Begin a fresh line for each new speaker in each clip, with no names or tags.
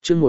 chương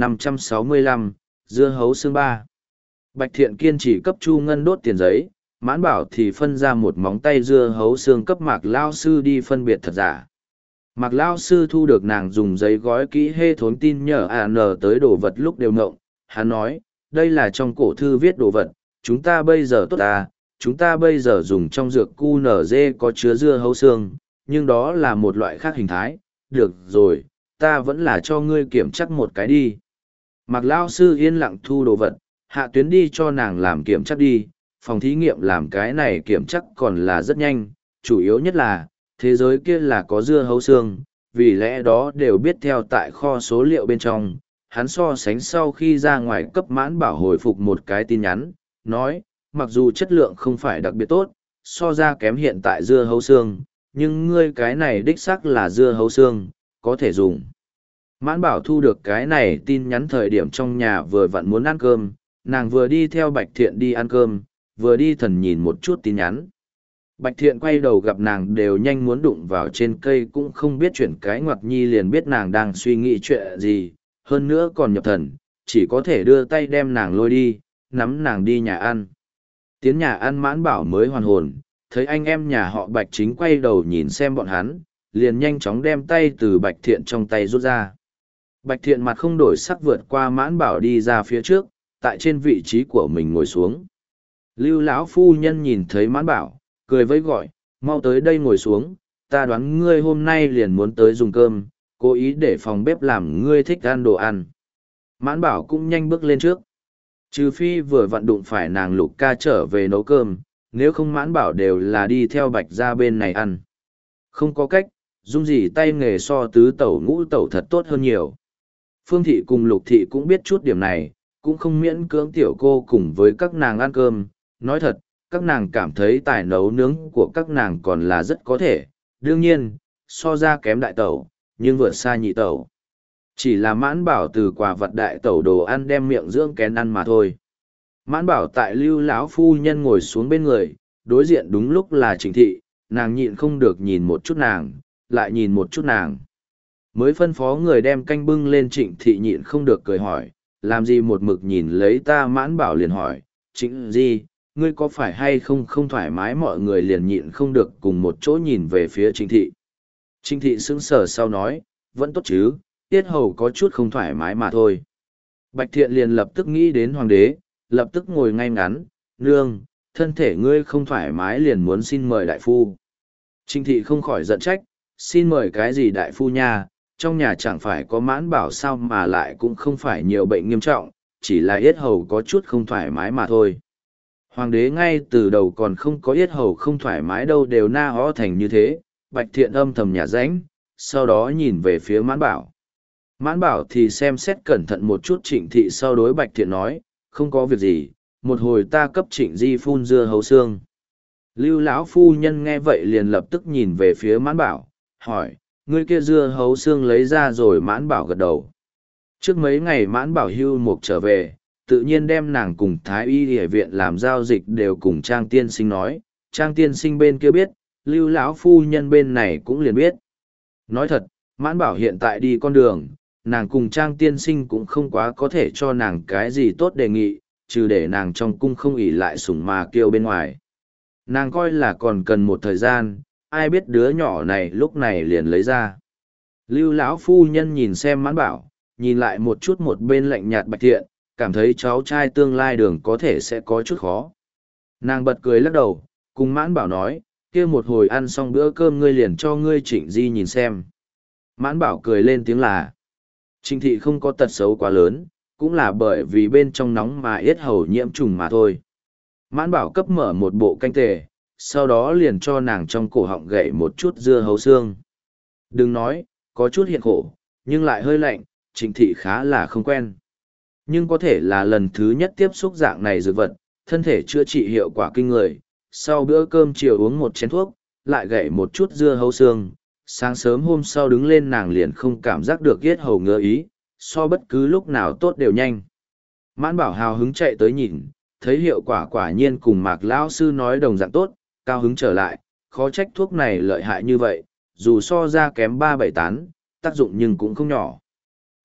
1565, dưa hấu xương ba. Bạch Thiện kiên trì cấp Chu Ngân đốt tiền giấy, Mãn Bảo thì phân ra một móng tay dưa hấu xương cấp Mạc Lao Sư đi phân biệt thật giả. Mạc Lao Sư thu được nàng dùng giấy gói kỹ hê thốn tin nhờ AN tới đồ vật lúc đều ngộng. Hắn nói, đây là trong cổ thư viết đồ vật, chúng ta bây giờ tốt à, chúng ta bây giờ dùng trong dược QNZ có chứa dưa hấu xương, nhưng đó là một loại khác hình thái. Được rồi, ta vẫn là cho ngươi kiểm chắc một cái đi. Mạc Lao Sư yên lặng thu đồ vật, Hạ Tuyến đi cho nàng làm kiểm chắc đi, phòng thí nghiệm làm cái này kiểm chắc còn là rất nhanh, chủ yếu nhất là, thế giới kia là có dưa hấu xương, vì lẽ đó đều biết theo tại kho số liệu bên trong. Hắn so sánh sau khi ra ngoài cấp Mãn Bảo hồi phục một cái tin nhắn, nói, mặc dù chất lượng không phải đặc biệt tốt, so ra kém hiện tại dưa hấu xương, nhưng ngươi cái này đích xác là dưa hấu xương, có thể dùng. Mãn Bảo thu được cái này tin nhắn thời điểm trong nhà vừa vặn muốn ăn cơm, nàng vừa đi theo Bạch Thiện đi ăn cơm, vừa đi thần nhìn một chút tin nhắn. Bạch Thiện quay đầu gặp nàng đều nhanh muốn đụng vào trên cây cũng không biết chuyện cái ngoặc nhi liền biết nàng đang suy nghĩ chuyện gì, hơn nữa còn nhập thần, chỉ có thể đưa tay đem nàng lôi đi, nắm nàng đi nhà ăn. Tiến nhà ăn Mãn Bảo mới hoàn hồn, thấy anh em nhà họ Bạch chính quay đầu nhìn xem bọn hắn, liền nhanh chóng đem tay từ Bạch Thiện trong tay rút ra. Bạch Thiện mặt không đổi sắc vượt qua Mãn Bảo đi ra phía trước, tại trên vị trí của mình ngồi xuống. Lưu lão phu nhân nhìn thấy Mãn Bảo, cười với gọi, mau tới đây ngồi xuống, ta đoán ngươi hôm nay liền muốn tới dùng cơm, cố ý để phòng bếp làm ngươi thích ăn đồ ăn. Mãn Bảo cũng nhanh bước lên trước. Trừ phi vừa vặn đụng phải nàng Lục ca trở về nấu cơm, nếu không Mãn Bảo đều là đi theo Bạch ra bên này ăn. Không có cách, dung gì tay nghề so tứ tẩu ngũ tẩu thật tốt hơn nhiều. Phương thị cùng Lục thị cũng biết chút điểm này, cũng không miễn cưỡng tiểu cô cùng với các nàng ăn cơm. Nói thật, các nàng cảm thấy tài nấu nướng của các nàng còn là rất có thể, đương nhiên, so ra kém đại tẩu, nhưng vượt xa nhị tẩu. Chỉ là Mãn Bảo từ quà vật đại tẩu đồ ăn đem miệng dưỡng kén ăn mà thôi. Mãn Bảo tại Lưu lão phu nhân ngồi xuống bên người, đối diện đúng lúc là Trịnh thị, nàng nhịn không được nhìn một chút nàng, lại nhìn một chút nàng. Mới phân phó người đem canh bưng lên, Trịnh thị nhịn không được cười hỏi, làm gì một mực nhìn lấy ta. Mãn Bảo liền hỏi, Trịnh gì, ngươi có phải hay không không thoải mái? Mọi người liền nhịn không được cùng một chỗ nhìn về phía Trịnh thị. Trịnh thị sững sờ sau nói, vẫn tốt chứ, tiết hầu có chút không thoải mái mà thôi. Bạch Thiện liền lập tức nghĩ đến hoàng đế, lập tức ngồi ngay ngắn, nương, thân thể ngươi không thoải mái liền muốn xin mời đại phu. Trịnh thị không khỏi giận trách, xin mời cái gì đại phu nha, trong nhà chẳng phải có Mãn Bảo sao mà lại cũng không phải nhiều bệnh nghiêm trọng, chỉ là yết hầu có chút không thoải mái mà thôi. Hoàng đế ngay từ đầu còn không có yết hầu không thoải mái đâu đều na ho thành như thế. Bạch Thiện âm thầm nhả ránh, sau đó nhìn về phía Mãn Bảo. Mãn Bảo thì xem xét cẩn thận một chút Trịnh thị, sau đối Bạch Thiện nói, không có việc gì, một hồi ta cấp Trịnh di phun dưa hấu xương. Lưu lão phu nhân nghe vậy liền lập tức nhìn về phía Mãn Bảo, hỏi, ngươi kia dưa hấu xương lấy ra rồi? Mãn Bảo gật đầu. Trước mấy ngày Mãn Bảo hưu mục trở về, tự nhiên đem nàng cùng Thái y y viện làm giao dịch đều cùng Trang tiên sinh nói. Trang tiên sinh bên kia biết, Lưu lão phu nhân bên này cũng liền biết. Nói thật, Mãn Bảo hiện tại đi con đường, nàng cùng Trang tiên sinh cũng không quá có thể cho nàng cái gì tốt đề nghị, trừ để nàng trong cung không ỷ lại sủng mà kêu bên ngoài. Nàng coi là còn cần một thời gian, ai biết đứa nhỏ này lúc này liền lấy ra. Lưu lão phu nhân nhìn xem Mãn Bảo, nhìn lại một chút một bên lạnh nhạt Bạch Thiện, cảm thấy cháu trai tương lai đường có thể sẽ có chút khó. Nàng bật cười lắc đầu, cùng Mãn Bảo nói, kia một hồi ăn xong bữa cơm ngươi liền cho ngươi Trịnh di nhìn xem. Mãn Bảo cười lên tiếng là, Trịnh thị không có tật xấu quá lớn, cũng là bởi vì bên trong nóng mà yết hầu nhiễm trùng mà thôi. Mãn Bảo cấp mở một bộ canh tề, sau đó liền cho nàng trong cổ họng gậy một chút dưa hấu xương. Đừng nói, có chút hiện khổ, nhưng lại hơi lạnh, Trịnh thị khá là không quen. Nhưng có thể là lần thứ nhất tiếp xúc dạng này dược vật, thân thể chữa trị hiệu quả kinh người. Sau bữa cơm chiều uống một chén thuốc, lại gậy một chút dưa hấu xương. Sáng sớm hôm sau đứng lên nàng liền không cảm giác được yết hầu ngứa ý, so bất cứ lúc nào tốt đều nhanh. Mãn Bảo hào hứng chạy tới nhìn, thấy hiệu quả quả nhiên cùng Mạc lão sư nói đồng dạng tốt, cao hứng trở lại, khó trách thuốc này lợi hại như vậy, dù so ra kém 3-7 tán, tác dụng nhưng cũng không nhỏ.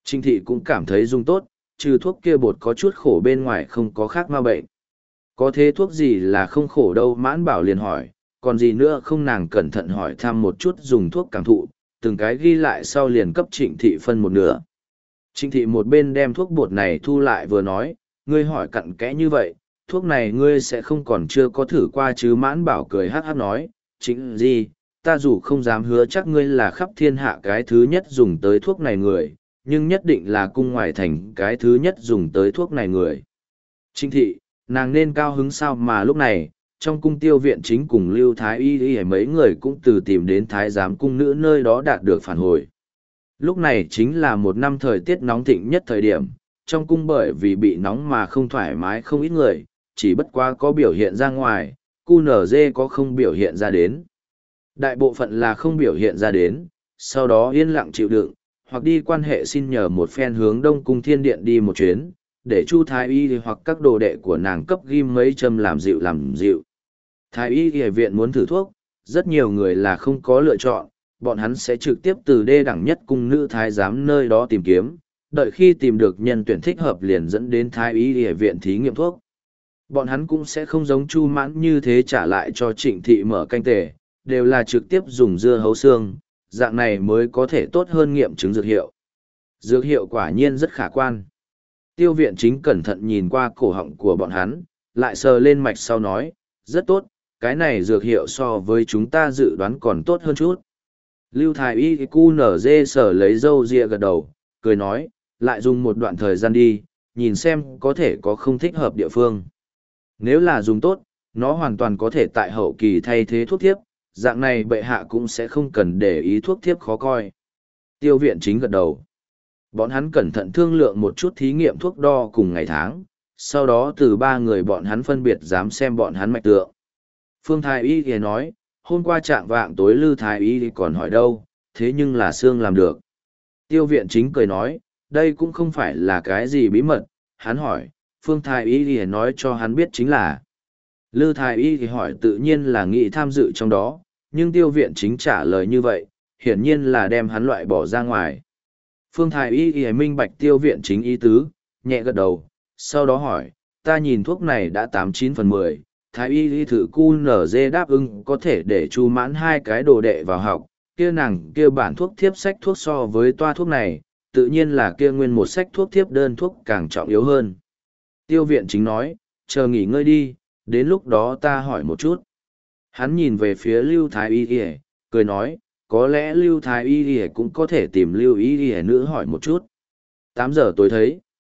Trinh thị cũng cảm thấy dùng tốt, trừ thuốc kia bột có chút khổ bên ngoài không có khác ma bệnh. Có thế thuốc gì là không khổ đâu, Mãn Bảo liền hỏi, còn gì nữa không, nàng cẩn thận hỏi thăm một chút dùng thuốc cảm thụ, từng cái ghi lại sau liền cấp Trịnh thị phân một nửa. Trịnh thị một bên đem thuốc bột này thu lại vừa nói, ngươi hỏi cặn kẽ như vậy, thuốc này ngươi sẽ không còn chưa có thử qua chứ. Mãn Bảo cười hát hát nói, Trịnh gì, ta dù không dám hứa chắc ngươi là khắp thiên hạ cái thứ nhất dùng tới thuốc này người, nhưng nhất định là cung ngoài thành cái thứ nhất dùng tới thuốc này người. Trịnh thị, nàng nên cao hứng sao mà lúc này, trong cung Tiêu Viện Chính cùng Lưu Thái Y mấy người cũng từ tìm đến Thái giám cung nữ nơi đó đạt được phản hồi. Lúc này chính là một năm thời tiết nóng thịnh nhất thời điểm, trong cung bởi vì bị nóng mà không thoải mái không ít người, chỉ bất quá có biểu hiện ra ngoài, QNZ có không biểu hiện ra đến. Đại bộ phận là không biểu hiện ra đến, sau đó yên lặng chịu đựng, hoặc đi quan hệ xin nhờ một phen hướng Đông Cung Thiên Điện đi một chuyến, để Chu Thái Y hoặc các đồ đệ của nàng cấp ghim mấy châm làm dịu làm dịu. Thái Y y viện muốn thử thuốc, rất nhiều người là không có lựa chọn, bọn hắn sẽ trực tiếp từ đê đẳng nhất cung nữ thái giám nơi đó tìm kiếm, đợi khi tìm được nhân tuyển thích hợp liền dẫn đến Thái Y y viện thí nghiệm thuốc. Bọn hắn cũng sẽ không giống Chu Mãn như thế trả lại cho Trịnh thị mở canh tề, đều là trực tiếp dùng dưa hấu xương, dạng này mới có thể tốt hơn nghiệm chứng dược hiệu. Dược hiệu quả nhiên rất khả quan. Tiêu Viện Chính cẩn thận nhìn qua cổ họng của bọn hắn, lại sờ lên mạch sau nói, rất tốt, cái này dược hiệu so với chúng ta dự đoán còn tốt hơn chút. Lưu Thái Y QNZ sở lấy râu ria gật đầu, cười nói, lại dùng một đoạn thời gian đi, nhìn xem có thể có không thích hợp địa phương. Nếu là dùng tốt, nó hoàn toàn có thể tại hậu kỳ thay thế thuốc thiếp, dạng này bệ hạ cũng sẽ không cần để ý thuốc thiếp khó coi. Tiêu Viện Chính gật đầu. Bọn hắn cẩn thận thương lượng một chút thí nghiệm thuốc đo cùng ngày tháng, sau đó từ ba người bọn hắn phân biệt dám xem bọn hắn mạch tượng. Phương Thái Y thì nói, hôm qua trạng vạng tối Lư Thái Y thì còn hỏi đâu, thế nhưng là xương làm được. Tiêu Viện Chính cười nói, đây cũng không phải là cái gì bí mật, hắn hỏi, Phương Thái Y thì nói cho hắn biết chính là. Lư Thái Y thì hỏi tự nhiên là nghĩ tham dự trong đó, nhưng Tiêu Viện Chính trả lời như vậy, hiển nhiên là đem hắn loại bỏ ra ngoài. Phương Thái Y thì minh bạch Tiêu Viện Chính ý tứ, nhẹ gật đầu, sau đó hỏi, ta nhìn thuốc này đã 89/10, Thái Y thử QNZ đáp ứng có thể để Chu Mãn hai cái đồ đệ vào học, kia nàng kia bản thuốc thiếp sách thuốc so với toa thuốc này, tự nhiên là kia nguyên một sách thuốc thiếp đơn thuốc càng trọng yếu hơn. Tiêu Viện Chính nói, chờ nghỉ ngơi đi, đến lúc đó ta hỏi một chút. Hắn nhìn về phía Lưu Thái Y, cười nói, có lẽ Lưu Thái Y cũng có thể tìm Lưu Y nữ hỏi một chút. 8 giờ tối thấy.